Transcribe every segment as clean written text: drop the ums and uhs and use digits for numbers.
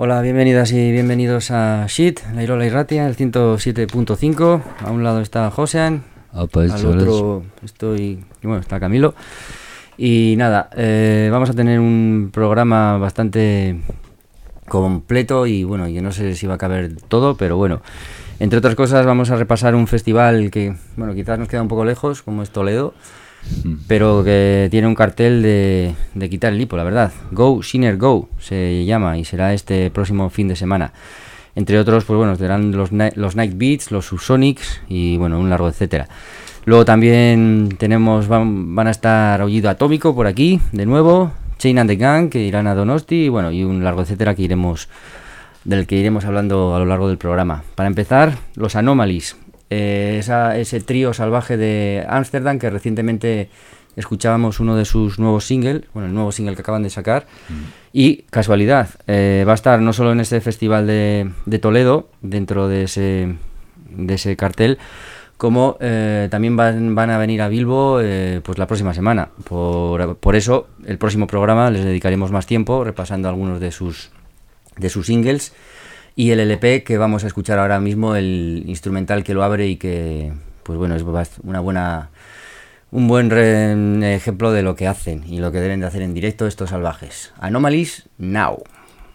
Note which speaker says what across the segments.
Speaker 1: Hola, bienvenidas y bienvenidos a Shit, la Irola y Ratia, el 107.5. A un lado está Josean, al otro está Camilo. Y nada, vamos a tener un programa bastante completo y bueno, yo no sé si va a caber todo, pero bueno, entre otras cosas vamos a repasar un festival que, bueno, quizás nos queda un poco lejos, como es Toledo, pero que tiene un cartel de quitar el hipo, la verdad. Go Sinner Go se llama y será este próximo fin de semana. Entre otros, pues bueno, serán los Night Beats, los Subsonics y bueno, un largo etcétera. Luego también tenemos, van a estar Aullido Atómico por aquí, de nuevo, Chain and the Gang, que irán a Donosti, y bueno, y un largo etcétera del que iremos hablando a lo largo del programa. Para empezar, los Anomalies, ese trío salvaje de Ámsterdam que recientemente escuchábamos uno de sus nuevos singles, bueno, el nuevo single que acaban de sacar, y casualidad, va a estar no solo en ese festival de Toledo, dentro de ese cartel, como también van a venir a Bilbo pues la próxima semana. Por eso, el próximo programa les dedicaremos más tiempo repasando algunos de sus singles y el LP que vamos a escuchar ahora mismo, el instrumental que lo abre y que, pues bueno, es un buen ejemplo de lo que hacen y lo que deben de hacer en directo estos salvajes. Anomalies Now.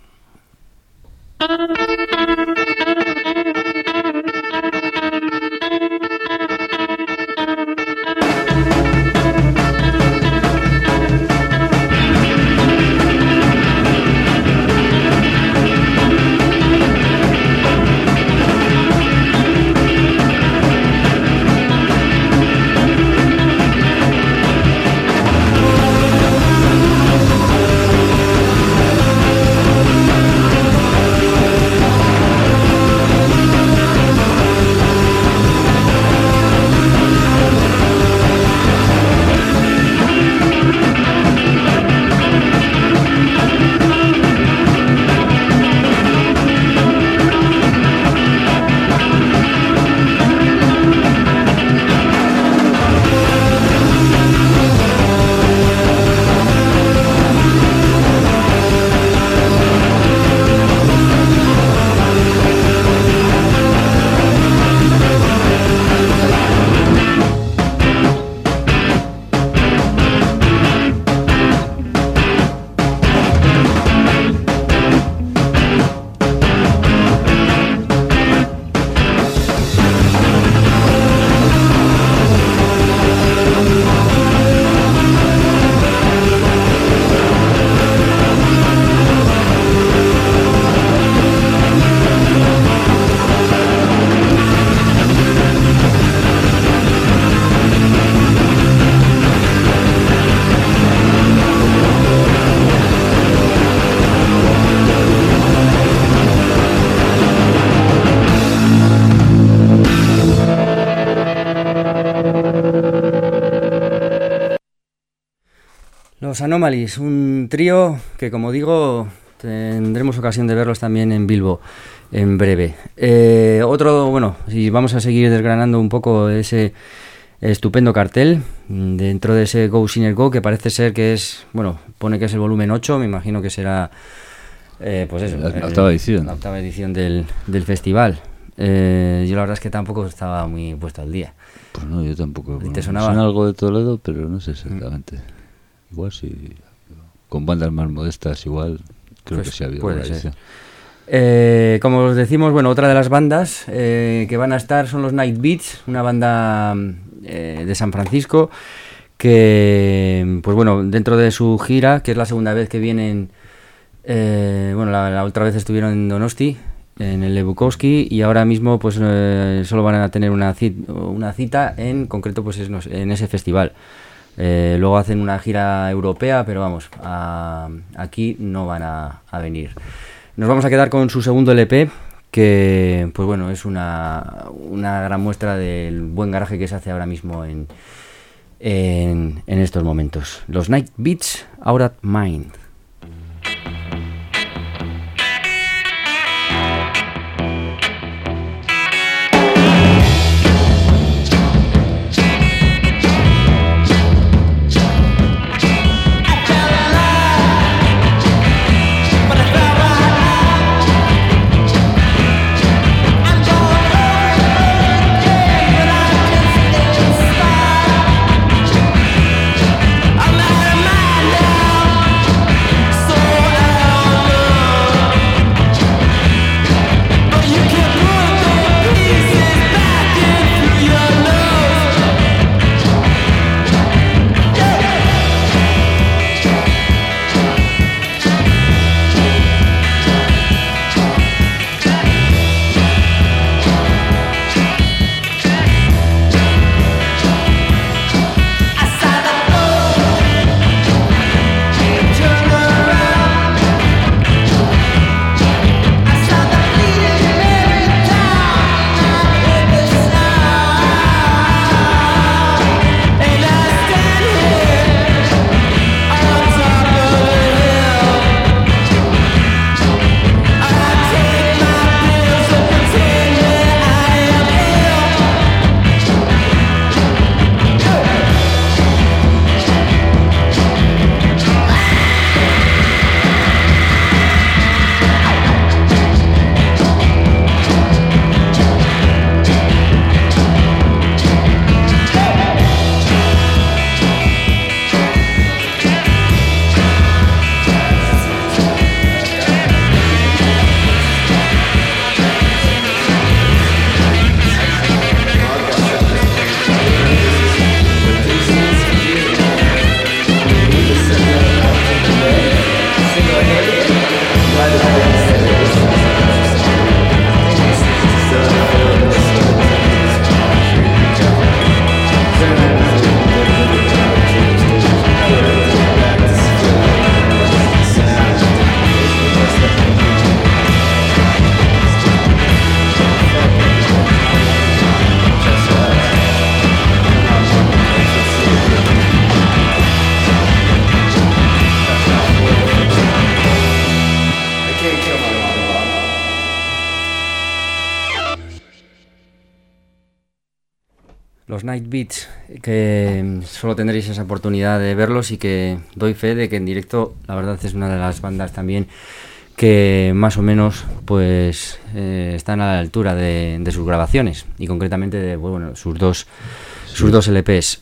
Speaker 1: Los Anomalies, un trío que, como digo, tendremos ocasión de verlos también en Bilbo en breve. Si vamos a seguir desgranando un poco ese estupendo cartel dentro de ese Go Sinner Go, que parece ser que es, bueno, pone que es el volumen 8, me imagino que será pues eso, la octava edición del festival. Yo la verdad es que tampoco estaba muy puesto al día.
Speaker 2: Pues no, yo tampoco.
Speaker 1: ¿Te sonaba?
Speaker 2: Suena algo de Toledo, pero no sé exactamente. Igual si con bandas más modestas igual creo que sí ha habido una edición.
Speaker 1: Como os decimos, bueno, otra de las bandas que van a estar son los Night Beats, una banda de San Francisco que, pues bueno, dentro de su gira, que es la segunda vez que vienen, la otra vez estuvieron en Donosti, en el Bukowski, y ahora mismo pues solo van a tener una cita en concreto pues en ese festival. Luego hacen una gira europea, pero vamos, aquí no van a venir. Nos vamos a quedar con su segundo LP, que pues bueno, es una gran muestra del buen garaje que se hace ahora mismo en estos momentos. Los Night Beats, Out of Mind. los Night Beats, que solo tendréis esa oportunidad de verlos y que doy fe de que en directo la verdad es una de las bandas también que más o menos pues están a la altura de sus grabaciones y concretamente de bueno, sus dos LPs.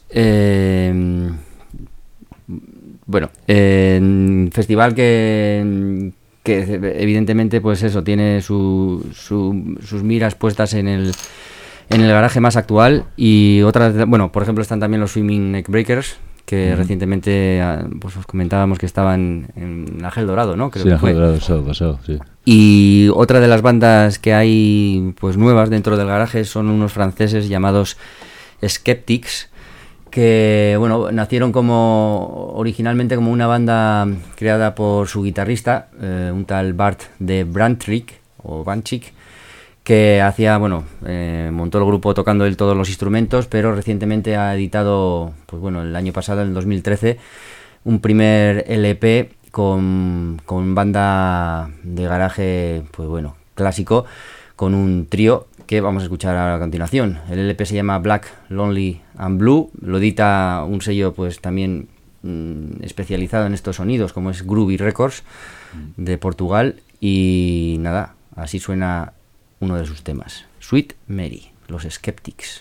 Speaker 1: Festival que evidentemente pues eso tiene sus miras puestas en el garaje más actual y otras, bueno, por ejemplo están también los Swimming Neckbreakers que recientemente pues os comentábamos que estaban en Ángel Dorado, ¿no? Creo que fue.
Speaker 2: Ángel Dorado pasado, sí.
Speaker 1: Y otra de las bandas que hay pues nuevas dentro del garaje son unos franceses llamados Skeptics, que bueno, nacieron originalmente como una banda creada por su guitarrista, un tal Bart de Branchik, que hacía, montó el grupo tocando él todos los instrumentos, pero recientemente ha editado, pues bueno, el año pasado, en el 2013, un primer LP con banda de garaje, pues bueno, clásico, con un trío que vamos a escuchar a continuación. El LP se llama Black, Lonely and Blue, lo edita un sello pues también especializado en estos sonidos, como es Groovy Records, de Portugal, y nada, así suena uno de sus temas, Sweet Mary, los Skeptics.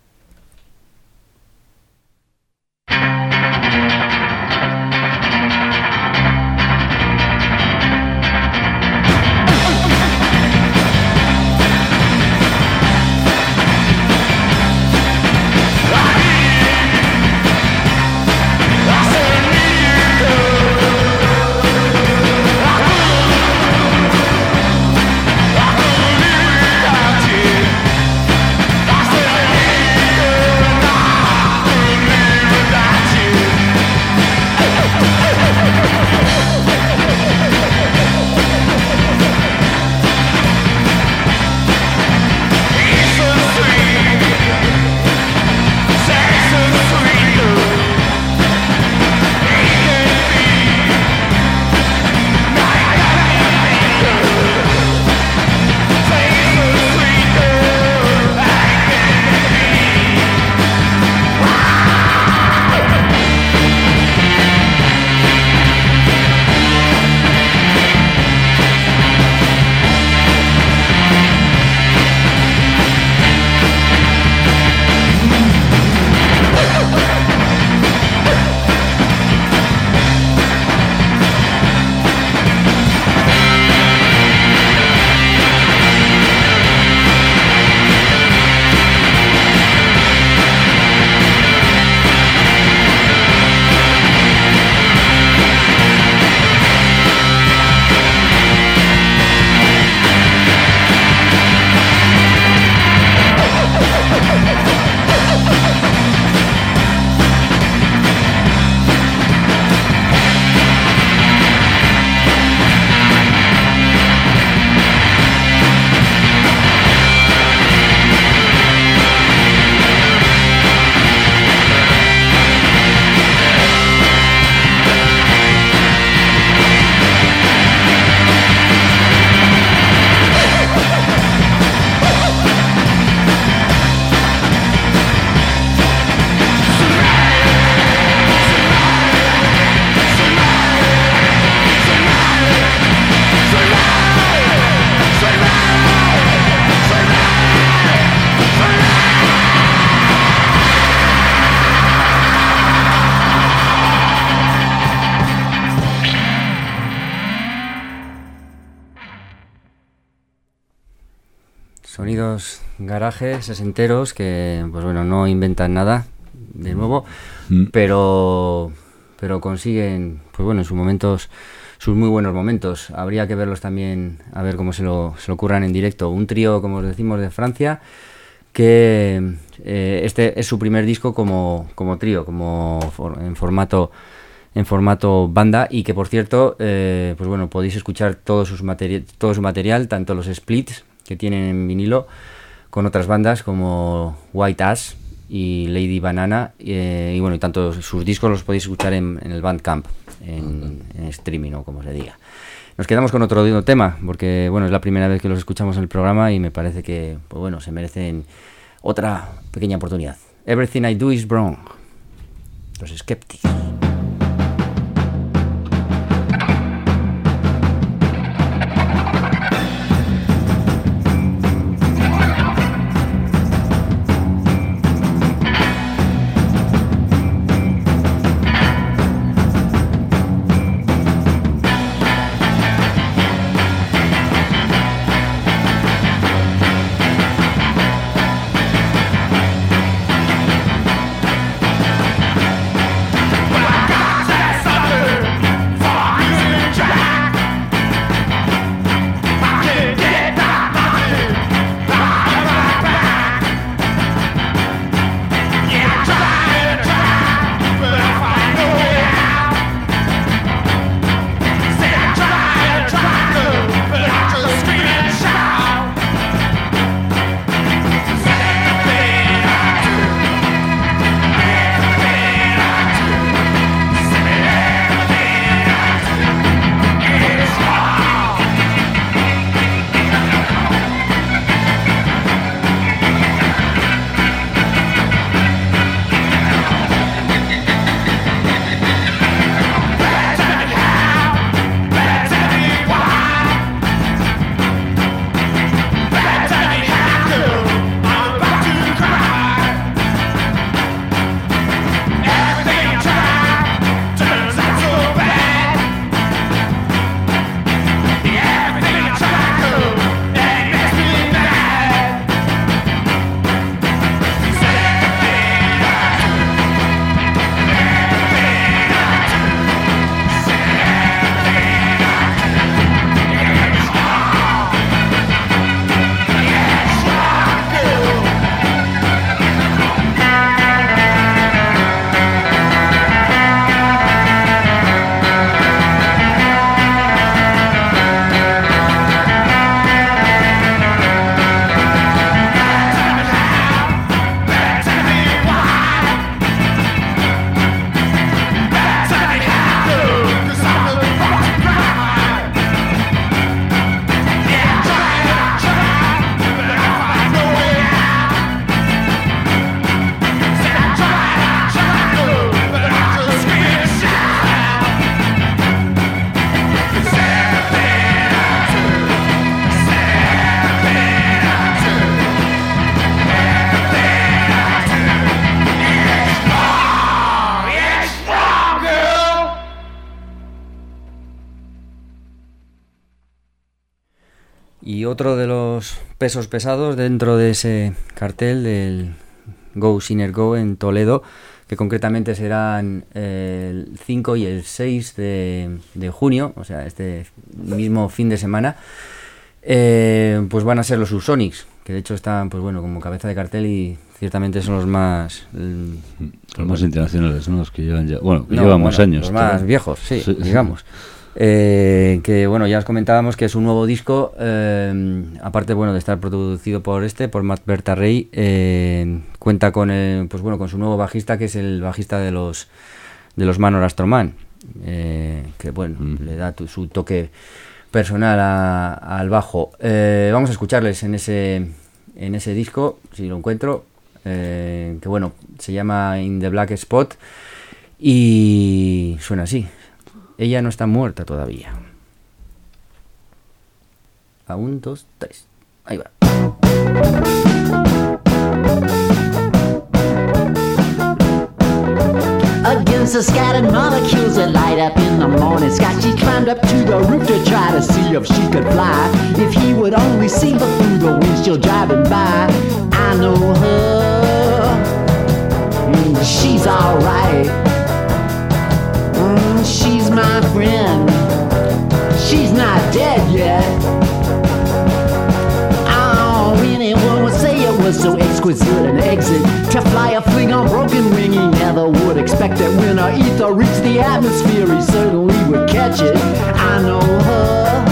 Speaker 1: Sonidos garajes sesenteros que, pues bueno, no inventan nada de nuevo, pero consiguen, pues bueno, en sus momentos, sus muy buenos momentos. Habría que verlos también, a ver cómo se lo curran en directo. Un trío, como os decimos, de Francia, que este es su primer disco como trío, en formato banda, y que por cierto, pues bueno, podéis escuchar todo su material, tanto los splits que tienen en vinilo con otras bandas como White Ash y Lady Banana, y bueno, y tanto sus discos los podéis escuchar en el Bandcamp, en streaming o como se diga. Nos quedamos con otro tema, porque bueno, es la primera vez que los escuchamos en el programa y me parece que, pues bueno, se merecen otra pequeña oportunidad. Everything I Do Is Wrong. Los Skeptics. Y otro de los pesos pesados dentro de ese cartel del Go Sinner Go en Toledo, que concretamente serán el 5 y el 6 de junio, o sea, este mismo fin de semana, pues van a ser los Subsonics, que de hecho están, pues bueno, como cabeza de cartel y ciertamente son los más...
Speaker 2: los más internacionales, son los que llevan ya... Bueno, que llevamos años.
Speaker 1: Los más viejos, sí, digamos. Que bueno, ya os comentábamos que es un nuevo disco, aparte bueno de estar producido por Matt Bertarrey, cuenta con pues bueno, con su nuevo bajista, que es el bajista de los Manor Astroman, que bueno, le da su toque personal al bajo. Vamos a escucharles en ese disco, si lo encuentro, que bueno, se llama In the Black Spot y suena así. Ella no está muerta todavía. A 1, 2, 3. Ahí va.
Speaker 3: Against the scattered molecules that light up in the morning sky, she climbed up to the roof to try to see if she could fly. If he would only see her through the windshield driving by. I know her, she's alright. She's my friend, she's not dead yet. Oh, anyone would say it was so exquisite an exit to fly a fling on broken wing. He never would expect that when our ether reached the atmosphere, he certainly would catch it. I know her,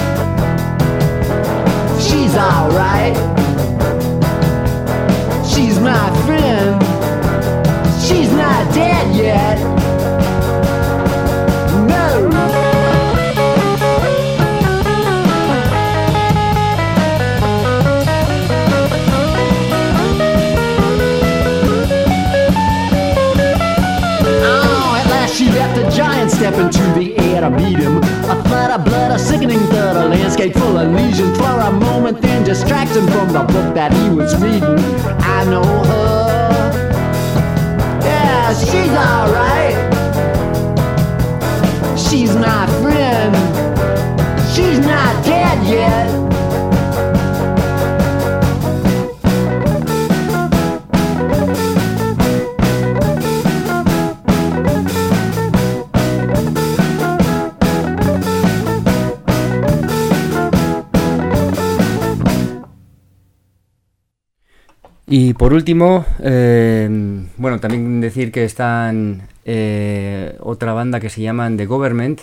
Speaker 3: she's alright. She's my friend, she's not dead yet. step into the air to meet him. A flood of blood, a sickening thud, a landscape full of lesions. For a moment then distracts him from the book that he was reading. I know her. Yeah, she's alright. She's my friend. She's not dead yet.
Speaker 1: Y por último, bueno, también decir que están otra banda que se llaman The Government,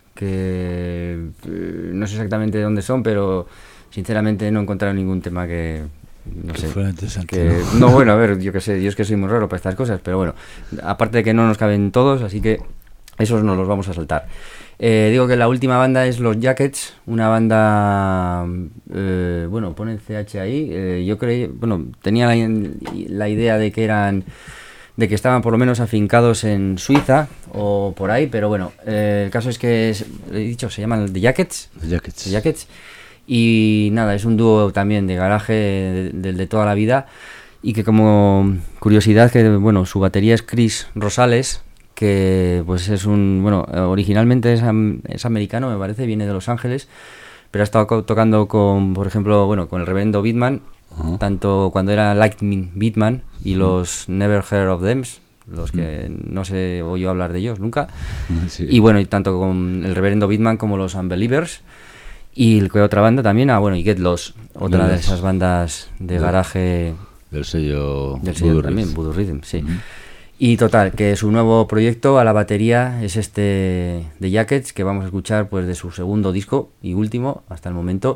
Speaker 1: que no sé exactamente de dónde son, pero sinceramente no he encontrado ningún tema que... No sé,
Speaker 2: fuera interesante,
Speaker 1: que, no, bueno, a ver, yo qué sé, yo es que soy muy raro para estas cosas, pero bueno, aparte de que no nos caben todos, así que esos nos los vamos a saltar. Digo que la última banda es Los Jackets, una banda, bueno, ponen CH ahí, yo creí, bueno, tenía la idea de que estaban por lo menos afincados en Suiza o por ahí, pero bueno, el caso es que, he dicho, se llaman The Jackets. The Jackets. Y nada, es un dúo también de garaje del de toda la vida, y que como curiosidad, que bueno, su batería es Chris Rosales, que pues es bueno, originalmente es americano, me parece, viene de Los Ángeles, pero ha estado tocando con, por ejemplo, bueno, con el reverendo Beatman, tanto cuando era Lightning Beatman y los Never Heard of Them, los que no se oyó hablar de ellos nunca, y bueno, y tanto con el reverendo Beatman como los Unbelievers, y otra banda también, bueno, y Get Lost, otra de esas bandas de garaje
Speaker 2: del sello
Speaker 1: Voodoo también, Voodoo Rhythm, sí. Y total, que su nuevo proyecto a la batería es este de Jackets, que vamos a escuchar pues de su segundo disco y último hasta el momento,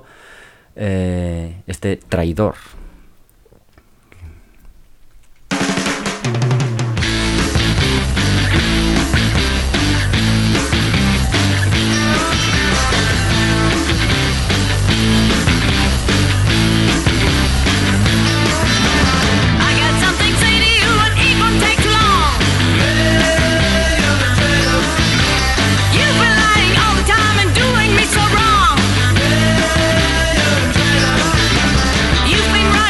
Speaker 1: este Traidor.
Speaker 4: You've been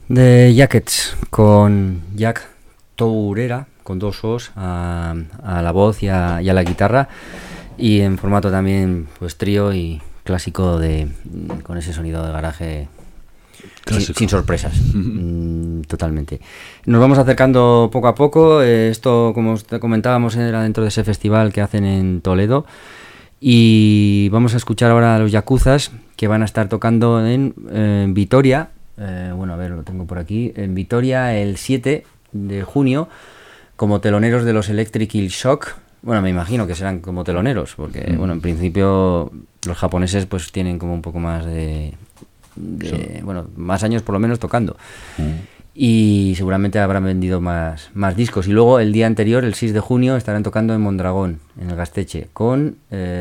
Speaker 1: de Jackets con Jack Tourera, con 2 O's, a la voz y a la guitarra, y en formato también pues trío y clásico con ese sonido de garaje sin sorpresas. Totalmente. Nos vamos acercando poco a poco. Esto, como comentábamos, era dentro de ese festival que hacen en Toledo, y vamos a escuchar ahora a los Yakuzas, que van a estar tocando en Vitoria. Bueno, a ver, lo tengo por aquí. En Vitoria el 7 de junio, como teloneros de los Electric Eel Shock. Bueno, me imagino que serán como teloneros, porque bueno, en principio los japoneses pues tienen como un poco más bueno, más años por lo menos tocando. Y seguramente habrán vendido más discos. Y luego el día anterior, el 6 de junio, estarán tocando en Mondragón, en el Gasteche, con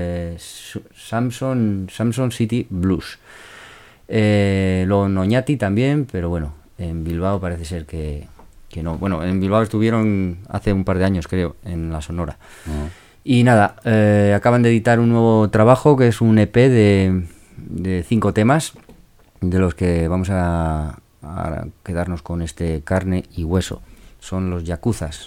Speaker 1: Samson City Blues. Luego en Oñati también, pero bueno, en Bilbao parece ser que no. Bueno, en Bilbao estuvieron hace un par de años, creo, en la Sonora. Y nada, acaban de editar un nuevo trabajo, que es un EP de 5 temas, de los que vamos a quedarnos con este Carne y Hueso. Son los Yakuzas.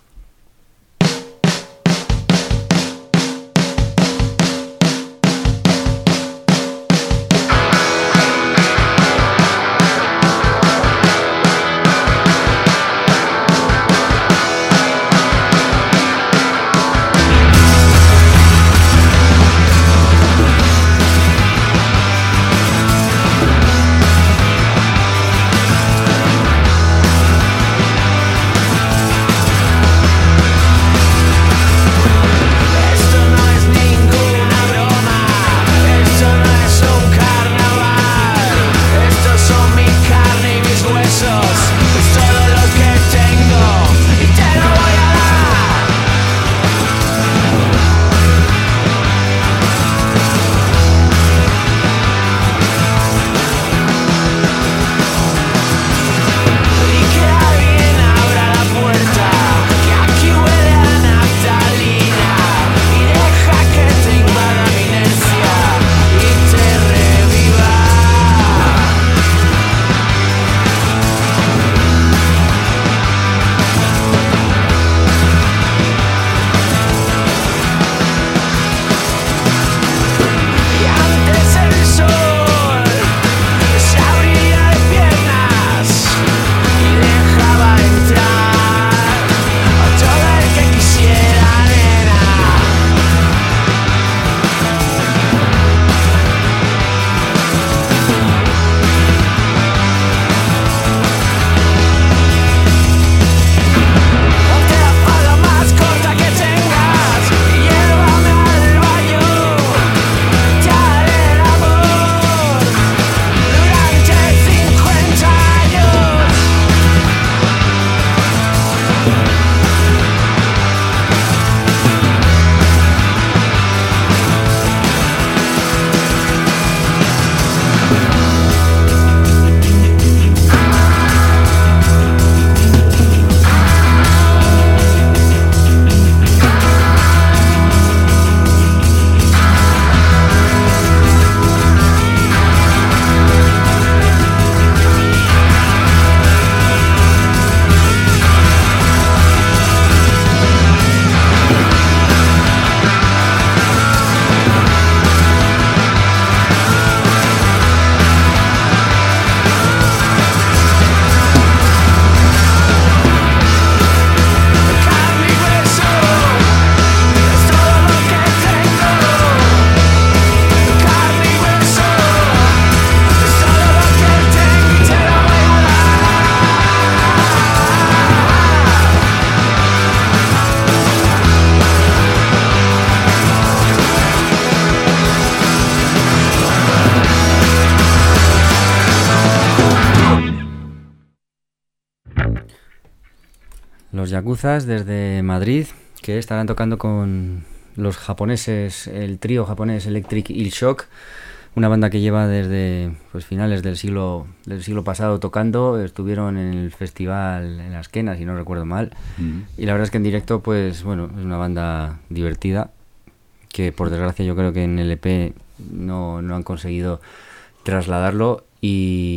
Speaker 1: Los Yakuzas desde Madrid, que estarán tocando con los japoneses, el trío japonés Electric Eel Shock, una banda que lleva desde finales del siglo pasado tocando. Estuvieron en el festival en Las Quenas, si no recuerdo mal, y la verdad es que en directo es una banda divertida, que por desgracia yo creo que en el EP no han conseguido trasladarlo, y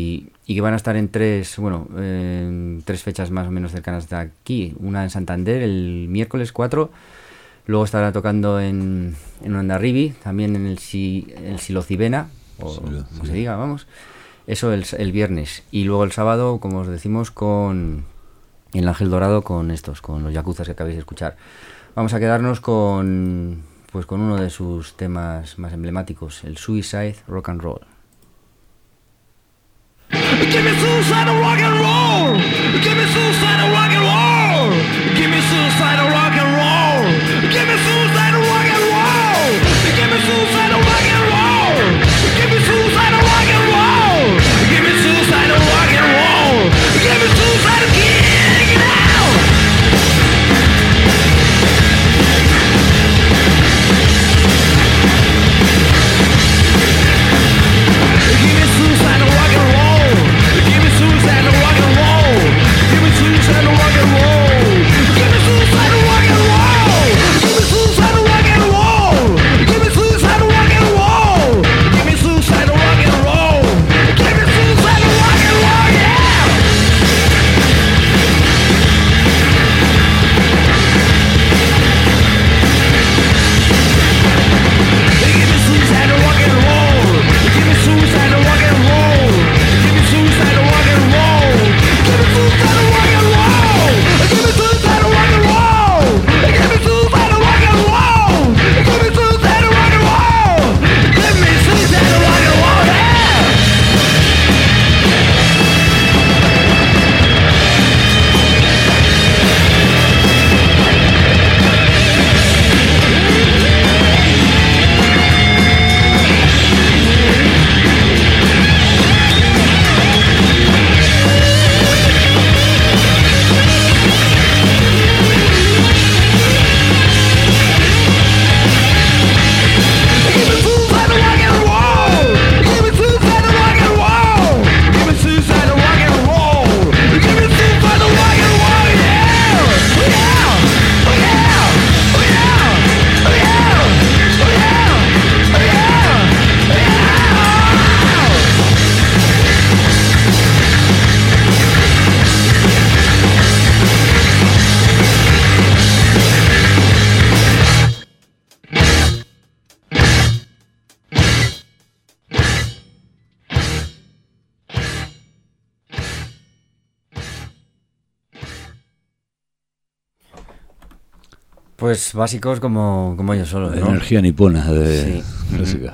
Speaker 1: y que van a estar en tres fechas más o menos cercanas de aquí. Una en Santander el miércoles 4, luego estará tocando en Hondarribia, también en el Silocibena, o como se diga, vamos, eso el viernes, y luego el sábado, como os decimos, en el Ángel Dorado con los Yakuzas que acabáis de escuchar. Vamos a quedarnos con uno de sus temas más emblemáticos, el Suicide Rock and Roll.
Speaker 4: Give me suicide rock and roll. Give me suicide rock and roll. Give me suicide rock and roll. Give me suicide rock and roll. Give me suicide rock and roll. Give me suicide rock and roll. Give me suicide rock and roll. Give me suicide kick out. Give me suicide rock and roll. Give me suicide rock and roll. Give me suicide rock and roll. Give me suicide rock and roll. Give me suicide rock and roll. Give me suicide rock and roll. Give me suicide rock and roll. Give me suicide rock and roll, yeah. Give me suicide rock and roll. Give me suicide rock and roll. Give me suicide rock and roll. Give me suicide rock and roll. Give me suicide rock and roll. Give me suicide rock and roll. Give me suicide rock and roll. Give me suicide rock and roll, yeah. Give me suicide rock and roll. Give me suicide rock and roll. Give me suicide rock and roll. Give me suicide rock and roll, yeah. Oh yeah. Oh yeah. Oh yeah. Oh yeah. Oh yeah. Oh yeah. Oh
Speaker 1: Pues básicos como ellos solos, ¿no?
Speaker 2: Energía nipona de
Speaker 1: Sí.
Speaker 2: clásica.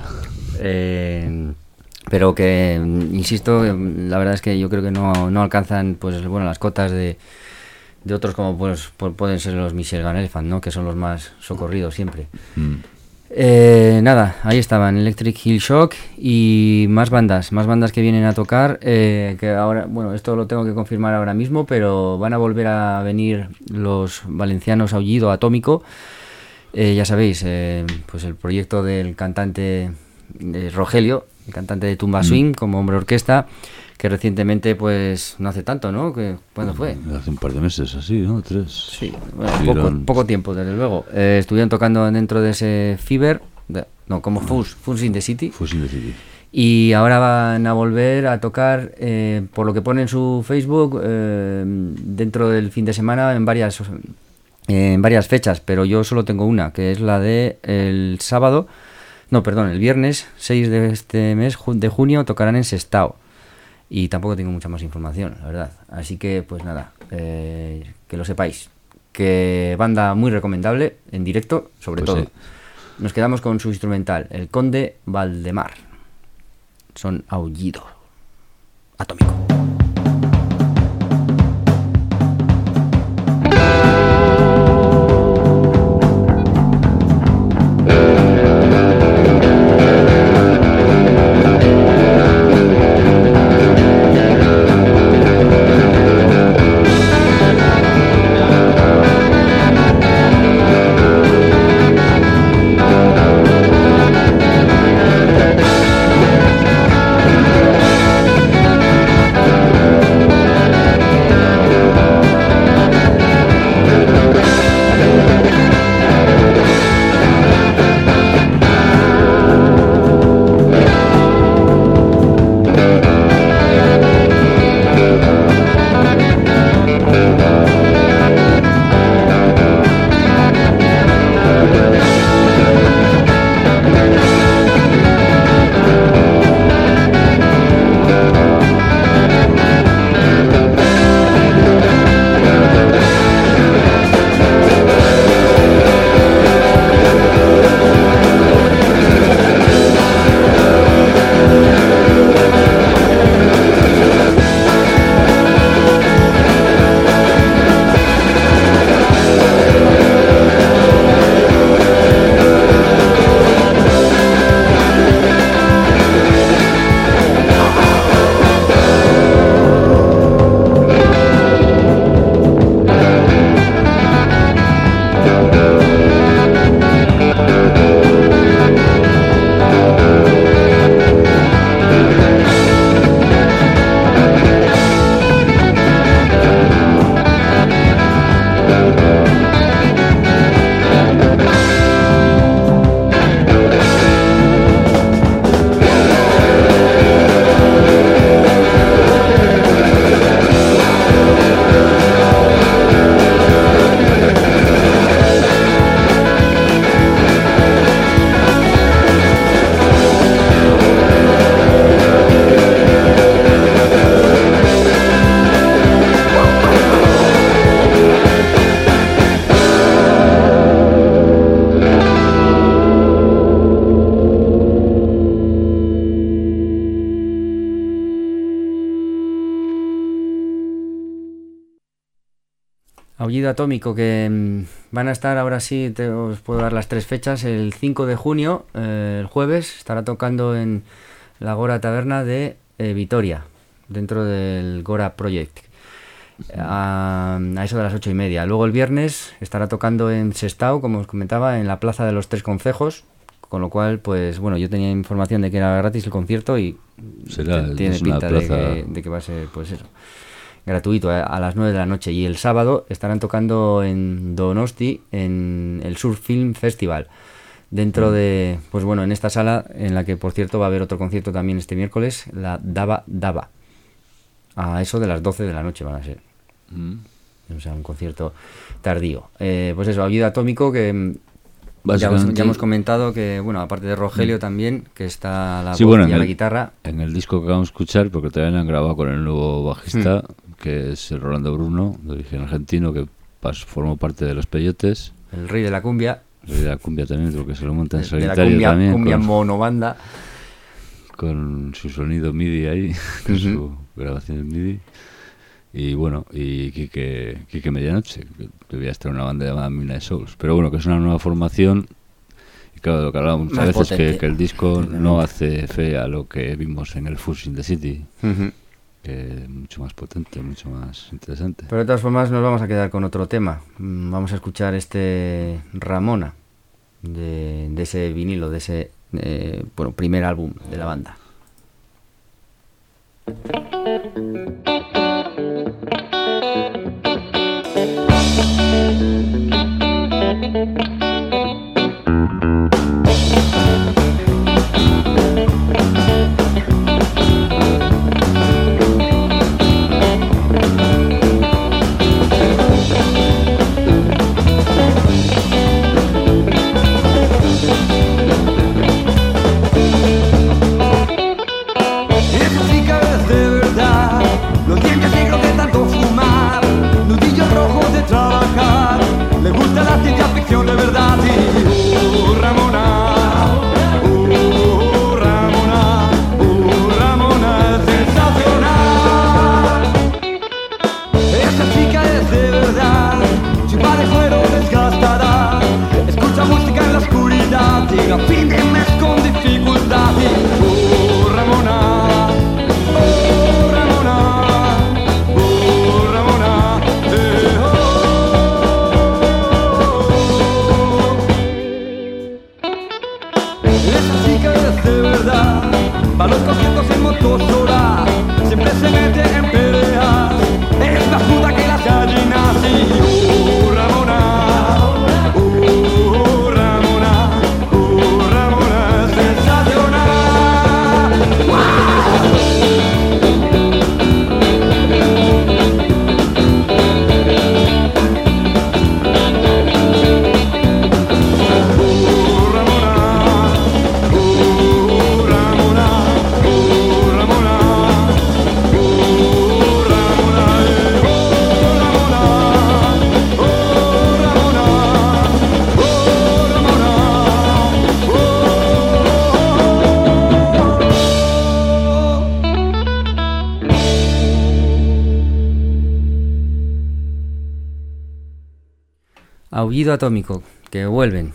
Speaker 1: Pero que, insisto, la verdad es que yo creo que no alcanzan las cotas de otros como pueden ser los Michel Gun Elephant, ¿no? Que son los más socorridos siempre. Nada, ahí estaban Electric Hill Shock y más bandas que vienen a tocar, que ahora, esto lo tengo que confirmar ahora mismo, pero van a volver a venir los valencianos Aullido Atómico, ya sabéis, pues el proyecto del cantante Rogelio, el cantante de Tumba Swing como hombre orquesta, que recientemente, pues no hace tanto, ¿no? ¿Cuándo fue?
Speaker 2: Hace un par de meses, así, ¿no? 3.
Speaker 1: Sí, poco tiempo, desde luego. Estuvieron tocando dentro de ese Fever, como Fuse in the City.
Speaker 2: Fuse in the City.
Speaker 1: Y ahora van a volver a tocar, por lo que pone en su Facebook, dentro del fin de semana en varias fechas, pero yo solo tengo una, que es la de el viernes 6 de este mes de junio, tocarán en Sestao. Y tampoco tengo mucha más información, la verdad. Así que, pues nada, que lo sepáis. Que banda muy recomendable, en directo, sobre todo. Sí. Nos quedamos con su instrumental, el Conde Valdemar. Son Aullido Atómico. Aullido Atómico, que van a estar, ahora sí os puedo dar las 3 fechas. El 5 de junio, el jueves, estará tocando en la Gora Taberna de Vitoria, dentro del Gora Project, a eso de las 8:30. Luego el viernes estará tocando en Sestao, como os comentaba, en la Plaza de los Tres Concejos, con lo cual, pues bueno, yo tenía información de que era gratis el concierto y tiene pinta de que va a ser, pues eso, gratuito a las 9 de la noche. Y el sábado estarán tocando en Donosti, en el Surf Film Festival, dentro de, pues bueno, en esta sala en la que, por cierto, va a haber otro concierto también este miércoles, la Daba Daba, a eso de las 12 de la noche van a ser. O sea, un concierto tardío. Pues eso, Aullido Atómico, que ya hemos comentado que, bueno, aparte de Rogelio también, que está la voz y la guitarra.
Speaker 2: En el disco que vamos a escuchar, porque todavía no han grabado con el nuevo bajista, que es el Rolando Bruno, de origen argentino, que formó parte de Los Peyotes.
Speaker 1: El rey de la cumbia.
Speaker 2: El rey de la cumbia también, porque se lo monta en solitario también.
Speaker 1: Cumbia monobanda.
Speaker 2: Con su sonido MIDI ahí, con su grabación en MIDI. Y bueno, y Quique Medianoche, que debía estar en una banda llamada Midnight Souls. Pero bueno, que es una nueva formación. Y claro, lo que hablábamos muchas veces, que el disco no hace fe a lo que vimos en el Fuss in the City, que es mucho más potente, mucho más interesante.
Speaker 1: Pero de todas formas nos vamos a quedar con otro tema. Vamos a escuchar este Ramona, de ese vinilo, de ese primer álbum de la banda. Aullido Atómico, que vuelven.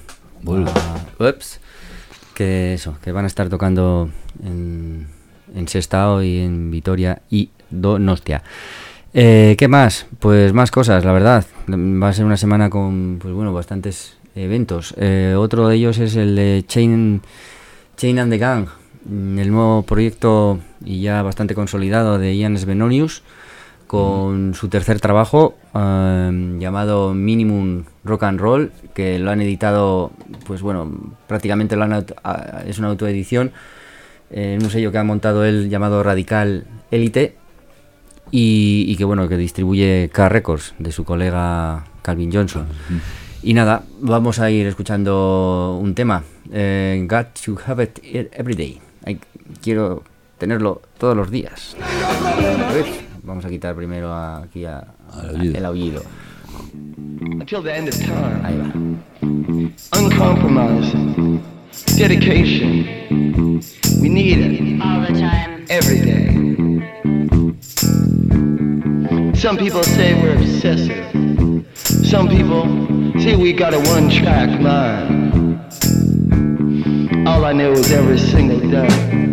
Speaker 1: Que van a estar tocando en Sestao y en Vitoria y Donostia. ¿Qué más? Pues más cosas, la verdad. Va a ser una semana con, pues bueno, bastantes eventos. Otro de ellos es el de Chain and the Gang, el nuevo proyecto y ya bastante consolidado de Ian Svenonius, con su tercer trabajo llamado Minimum Rock and Roll, que lo han editado, pues bueno, prácticamente es una autoedición en un sello que ha montado él llamado Radical Elite, y que bueno, que distribuye K Records, de su colega Calvin Johnson. Y nada, vamos a ir escuchando un tema, Got to Have It Every Day. Quiero tenerlo todos los días. Vamos a quitar primero aquí el aullido.
Speaker 5: Until the end of time. Ahí va. Uncompromising. Dedication. We need it. All the time. Every day. Some people say we're obsessive. Some people say we got a one-track mind. All I know is every single day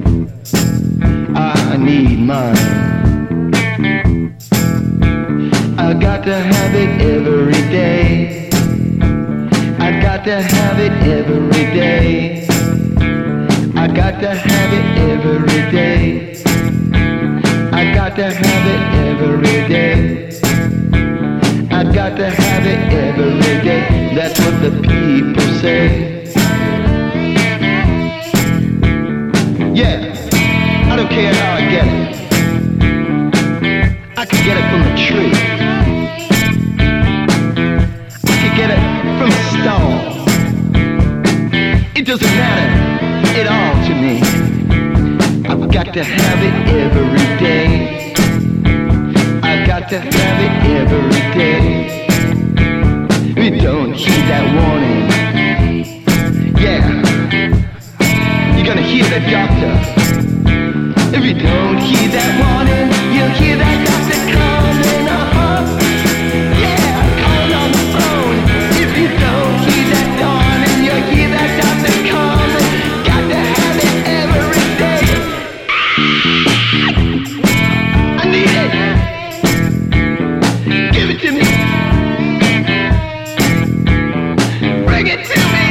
Speaker 5: I need mine. I got to have it every day. I got to have it every day. I got to have it every day. I got to have it every day. I got to have it every day. That's what the people say. Yeah, I don't care how I get it. I could get it from a tree. I could get it from a stone. It doesn't matter at all to me. I've got to have it every day. I got to have it every day. We don't heed that warning. Yeah, you're gonna hear the doctor. If you don't heed that warning, you'll hear that doctor coming up. Yeah, calling on the phone. If you don't heed that warning, you'll hear that doctor coming. Got to have it every day. I need it. Give it to me. Bring it to me.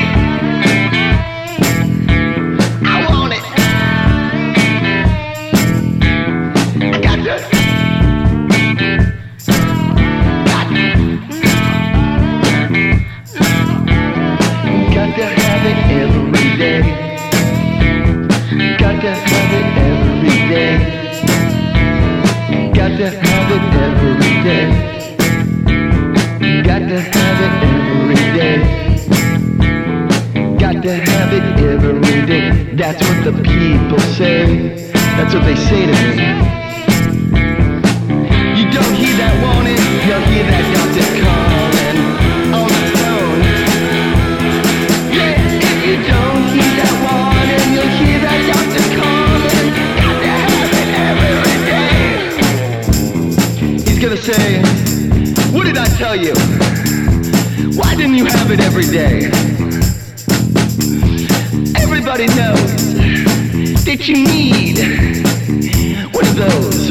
Speaker 5: I want it. I got to. Got to have it every day. Got to have it every day. Got to have it every day. Got to have it every day. Got to have it every day. That's what the people say. That's what they say to me. You don't hear that warning, you'll hear that doctor calling on the phone. Yeah, if you don't hear that warning, you'll hear that doctor calling. Got to have it every day. He's gonna say, what did I tell you? Why didn't you have it every day? Everybody knows that you need one of those.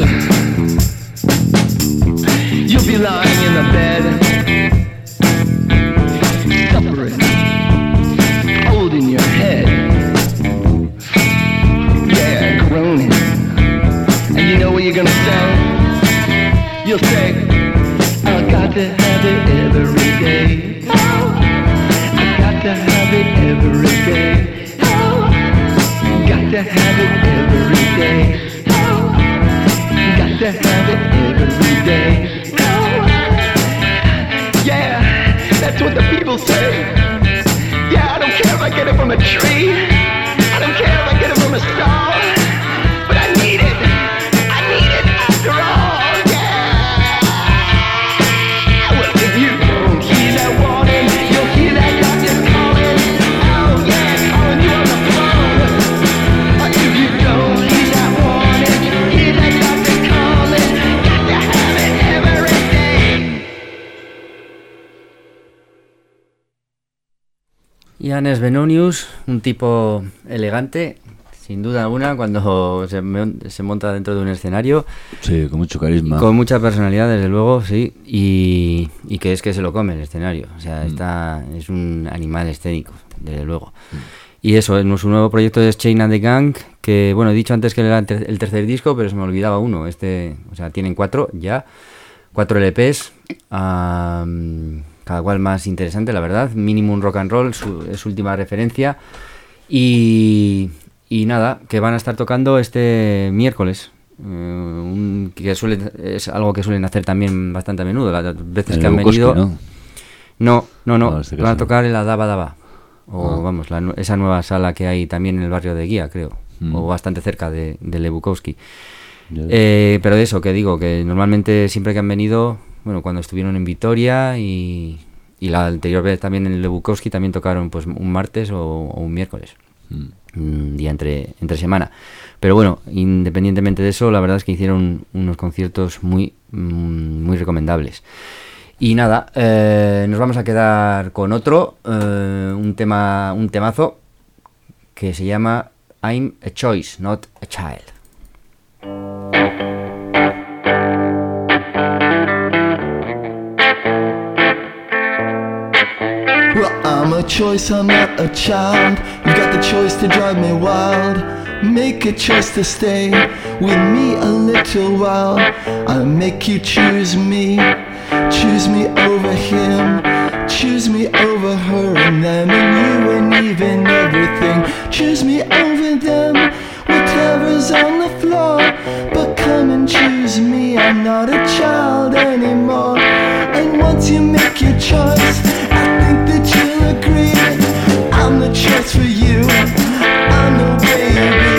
Speaker 5: You'll be lying in the bed, suffering, holding your head, yeah, groaning. And you know what you're gonna say? You'll say, I got to have it every day. I got to have it every day. Got to have it every day. Got to have it every day. Yeah, that's what the people say. Yeah, I don't care if I get it from a tree. I don't care if I get it from a star. But I need it. I need it after all. Yeah. Well, if you don't hear that warning, you'll hear that doctor calling. Oh yeah, calling you on the phone. If you don't hear that warning, hear that doctor calling. Got to have it every day.
Speaker 1: Janis Benonius, un tipo elegante, sin duda alguna, cuando se monta dentro de un escenario.
Speaker 2: Sí, con mucho carisma.
Speaker 1: Con mucha personalidad, desde luego, sí. Y que es que se lo come el escenario. O sea, es un animal escénico, desde luego. Y eso, en su nuevo proyecto es Chain and the Gang, que, bueno, he dicho antes que era el tercer disco, pero se me olvidaba uno. O sea, tienen 4 ya, 4 LPs, cada cual más interesante, la verdad. Minimum Rock and Roll es su última referencia. Y nada, que van a estar tocando este miércoles. Que es algo que suelen hacer también bastante a menudo. Las veces que han venido. No. Van a tocar en la Daba Daba. O vamos, esa nueva sala que hay también en el barrio de Guía, creo. O bastante cerca de Lebukowski. Pero de eso, que digo, que normalmente siempre que han venido, bueno, cuando estuvieron en Vitoria y la anterior vez también en Lebukowski, también tocaron pues un martes o un miércoles. Un día entre semana. Pero bueno, independientemente de eso, la verdad es que hicieron unos conciertos muy recomendables. Y nada, nos vamos a quedar con otro, un temazo que se llama I'm a Choice, Not a Child.
Speaker 6: Well, I'm a choice, I'm not a child. You got the choice to drive me wild. Make a choice to stay with me a little while. I'll make you choose me over him. Choose me over her and them and you and even everything. Choose me over them, whatever's on the floor. But come and choose me, I'm not a child anymore. And once you make your choice, I think that you'll agree, I'm the choice for you, I'm the baby.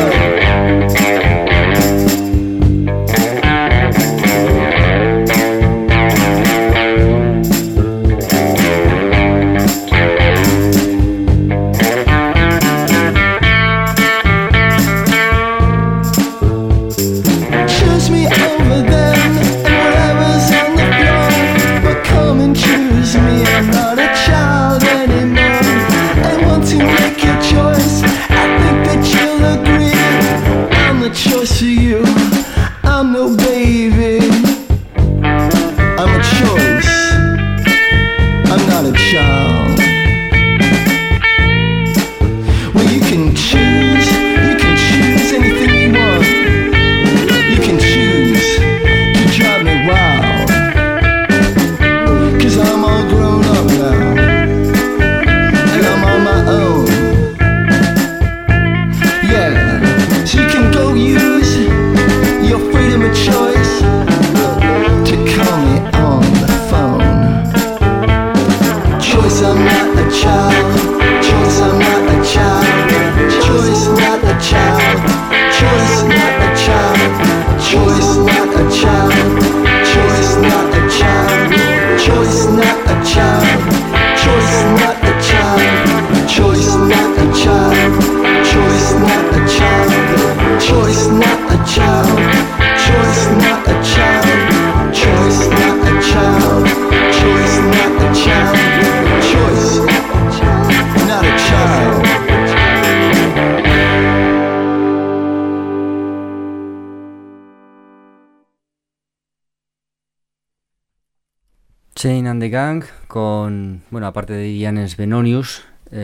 Speaker 1: Chain and the Gang con, bueno, aparte de Iannis Benonius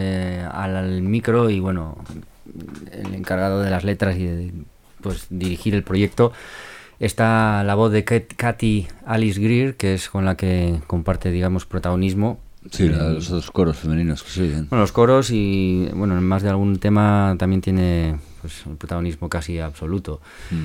Speaker 1: al micro y bueno, el encargado de las letras y de pues dirigir el proyecto está la voz de Katy Alice Greer, que es con la que comparte, digamos, protagonismo.
Speaker 2: Sí, los dos coros femeninos que se oyen.
Speaker 1: Bueno, los coros y bueno, en más de algún tema también tiene pues el protagonismo casi absoluto.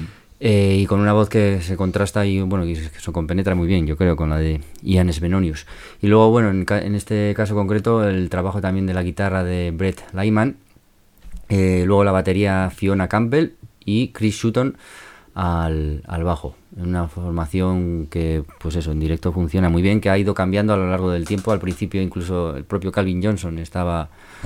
Speaker 1: Y con una voz que se contrasta y bueno, que se compenetra muy bien, yo creo, con la de Iannis Benonius. Y luego, bueno, en este caso concreto, el trabajo también de la guitarra de Brett Lyman, luego la batería Fiona Campbell y Chris Sutton al bajo. Una formación que, pues eso, en directo funciona muy bien, que ha ido cambiando a lo largo del tiempo. Al principio incluso el propio Calvin Johnson estaba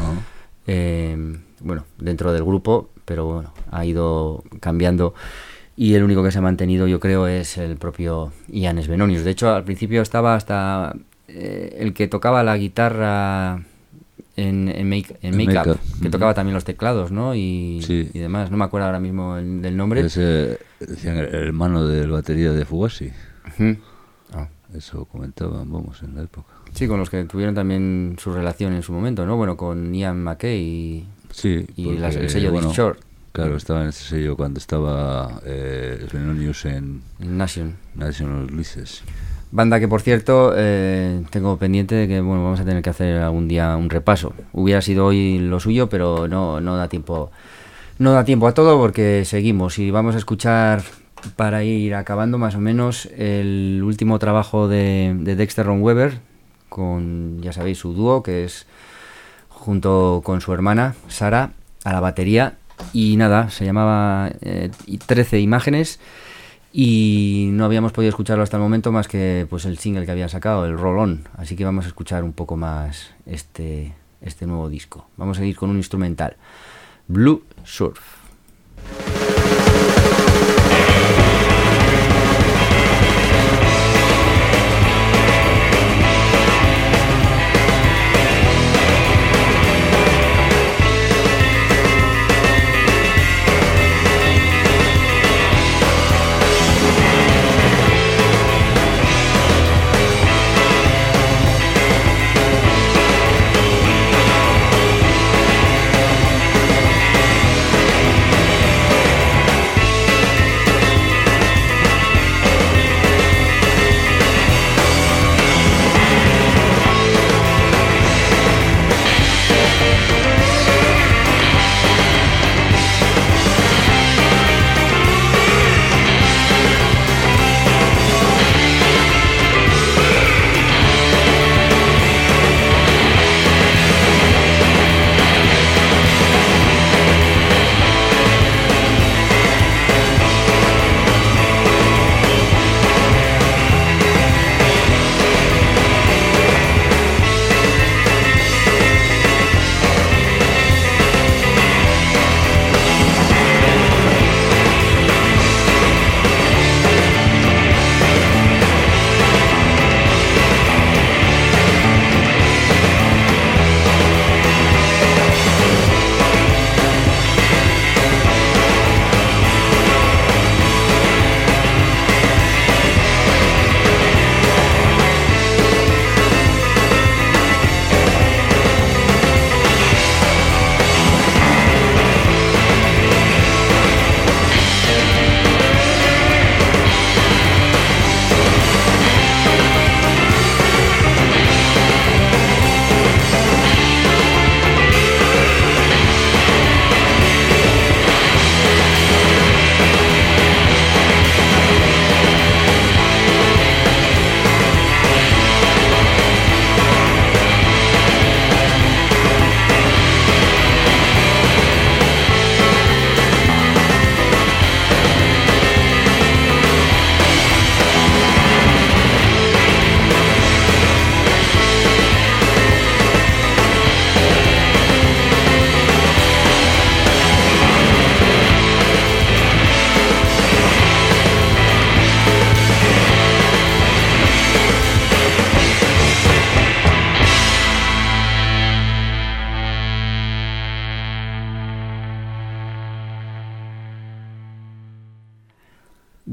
Speaker 1: bueno, dentro del grupo, pero bueno, ha ido cambiando. Y el único que se ha mantenido, yo creo, es el propio Iannis Benonius. De hecho, al principio estaba hasta el que tocaba la guitarra en Make Up, que tocaba también los teclados, ¿no? Y demás. No me acuerdo ahora mismo del nombre.
Speaker 2: Decían el hermano del batería de Fugazi. Eso comentaban, vamos, en la época.
Speaker 1: Sí, con los que tuvieron también su relación en su momento, ¿no? Bueno, con Ian McKay y el sello de Short.
Speaker 2: Claro, estaba en ese sello cuando estaba Benonius en National Releases.
Speaker 1: Banda que, por cierto, tengo pendiente de que bueno, vamos a tener que hacer algún día un repaso. Hubiera sido hoy lo suyo, pero no da tiempo. No da tiempo a todo porque seguimos y vamos a escuchar, para ir acabando más o menos, el último trabajo de Dexter Ron Weber con, ya sabéis, su dúo, que es junto con su hermana Sara a la batería. Y nada, se llamaba 13 imágenes y no habíamos podido escucharlo hasta el momento más que pues el single que había sacado, el Roll On. Así que vamos a escuchar un poco más este nuevo disco. Vamos a ir con un instrumental, Blue Surf.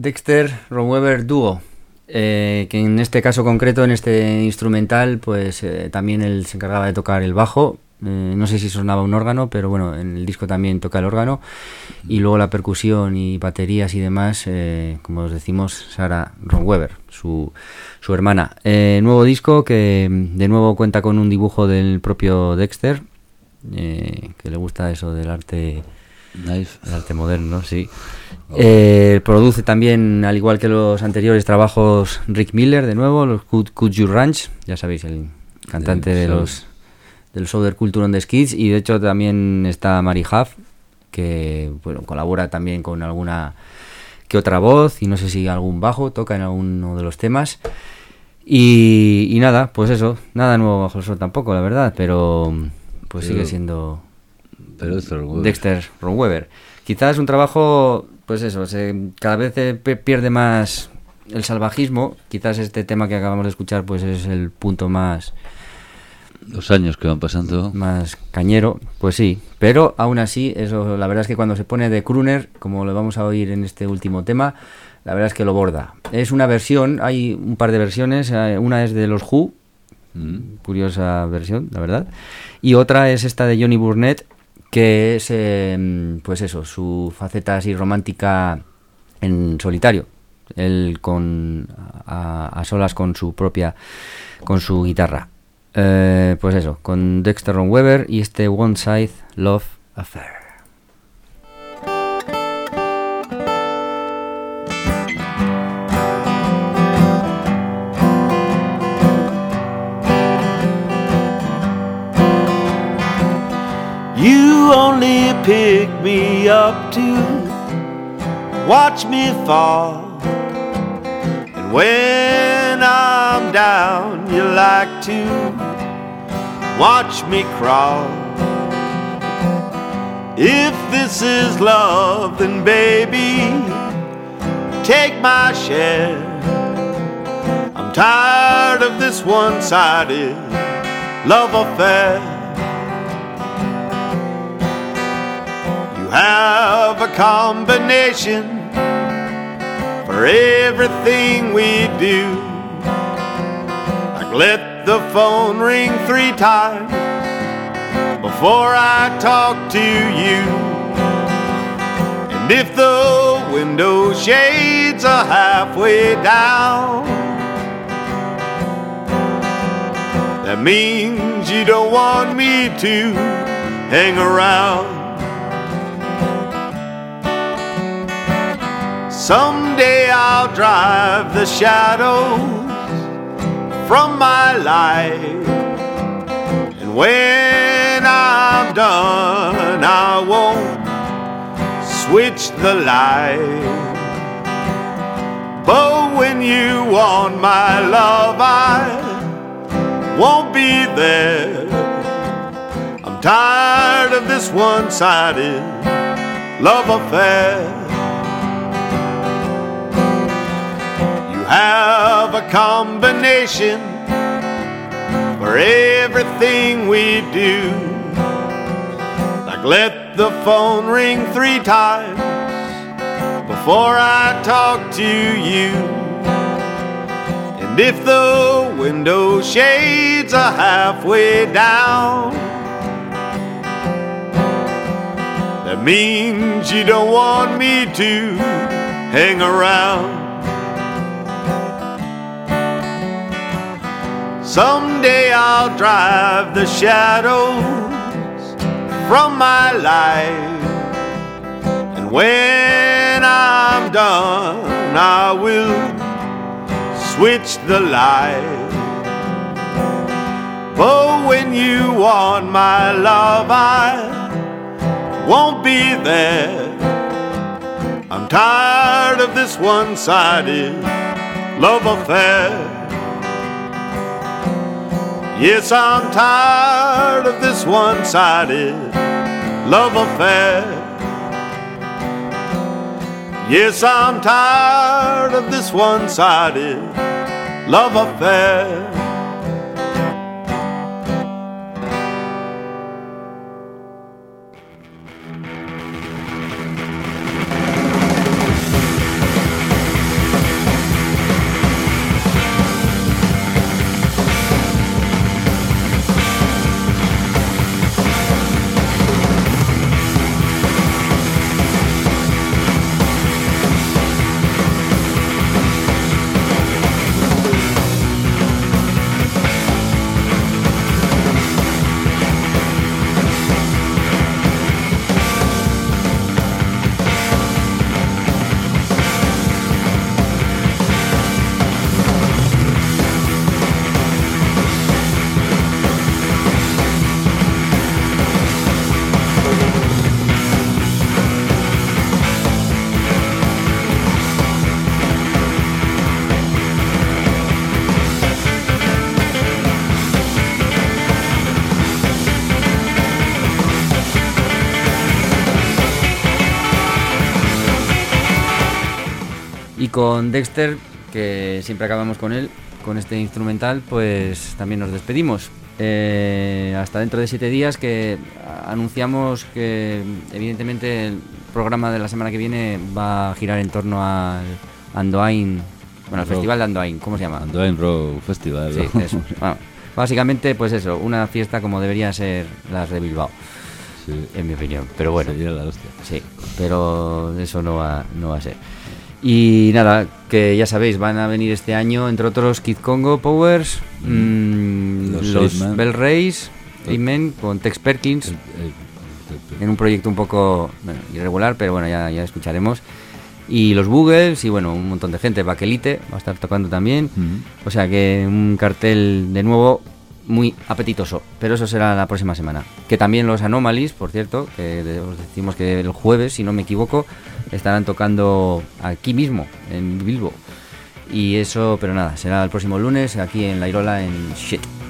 Speaker 1: Dexter Ron Weber Duo, que en este caso concreto, en este instrumental, pues también él se encargaba de tocar el bajo. No sé si sonaba un órgano, pero bueno, en el disco también toca el órgano, y luego la percusión y baterías y demás, como os decimos, Sarah Ron Weber, su hermana. Nuevo disco que de nuevo cuenta con un dibujo del propio Dexter, que le gusta eso del arte,
Speaker 2: Nice.
Speaker 1: el arte moderno, sí. Produce también, al igual que los anteriores trabajos, Rick Miller, de nuevo, los Could You Ranch, ya sabéis, el cantante del Southern Culture on the Skids, y de hecho también está Mary Huff, que bueno, colabora también con alguna que otra voz, y no sé si algún bajo toca en alguno de los temas. Y nada, pues eso, nada nuevo bajo el sol tampoco, la verdad, pero pues sigue siendo Dexter Ron Weber. Quizás un trabajo, pues eso, cada vez pierde más el salvajismo. Quizás este tema que acabamos de escuchar pues es el punto más...
Speaker 2: Los años que van pasando.
Speaker 1: Más cañero, pues sí. Pero aún así, eso, la verdad es que cuando se pone de crooner, como lo vamos a oír en este último tema, la verdad es que lo borda. Es una versión, hay un par de versiones. Una es de los Who, curiosa versión, la verdad. Y otra es esta de Johnny Burnett, que es, pues eso, su faceta así romántica en solitario. Él a solas con su guitarra. Pues eso, con Dexter Ron Weber y este One Side Love Affair.
Speaker 7: You only pick me up to watch me fall, and when I'm down you like to watch me crawl. If this is love, then baby, take my share. I'm tired of this one-sided love affair. You have a combination for everything we do. Like let the phone ring 3 times before I talk to you. And if the window shades are halfway down, that means you don't want me to hang around. Someday I'll drive the shadows from my life, and when I'm done I won't switch the light. But when you want my love I won't be there. I'm tired of this one-sided love affair. You have a combination for everything we do. Like let the phone ring 3 times before I talk to you. And if the window shades are halfway down, that means you don't want me to hang around. Someday I'll drive the shadows from my life, and when I'm done I will switch the light. But when you want my love I won't be there. I'm tired of this one-sided love affair. Yes, I'm tired of this one-sided love affair. Yes, I'm tired of this one-sided love affair.
Speaker 1: con Dexter, que siempre acabamos con él, con este instrumental, pues también nos despedimos. Hasta dentro de 7 días, que anunciamos que evidentemente el programa de la semana que viene va a girar en torno al Andoain, bueno, al Festival de Andoain, ¿cómo se llama?
Speaker 2: Andoain Rock Festival.
Speaker 1: Sí, eso. Bueno, básicamente, pues eso, una fiesta como debería ser las de Bilbao, sí, en mi opinión. Pero bueno,
Speaker 2: sería la hostia.
Speaker 1: Sí, pero eso no va a ser. Y nada, que ya sabéis, van a venir este año, entre otros, Kid Congo, Powers, los Bell Rays, Amen, con Tex Perkins, en un proyecto un poco irregular, pero bueno, ya escucharemos. Y los Boogles, y bueno, un montón de gente. Bakelite va a estar tocando también. O sea que un cartel de nuevo muy apetitoso, pero eso será la próxima semana. Que también los Anomalies, por cierto, que os decimos que el jueves, si no me equivoco, estarán tocando aquí mismo, en Bilbo. Y eso, pero nada, será el próximo lunes aquí en La Irola en Shit.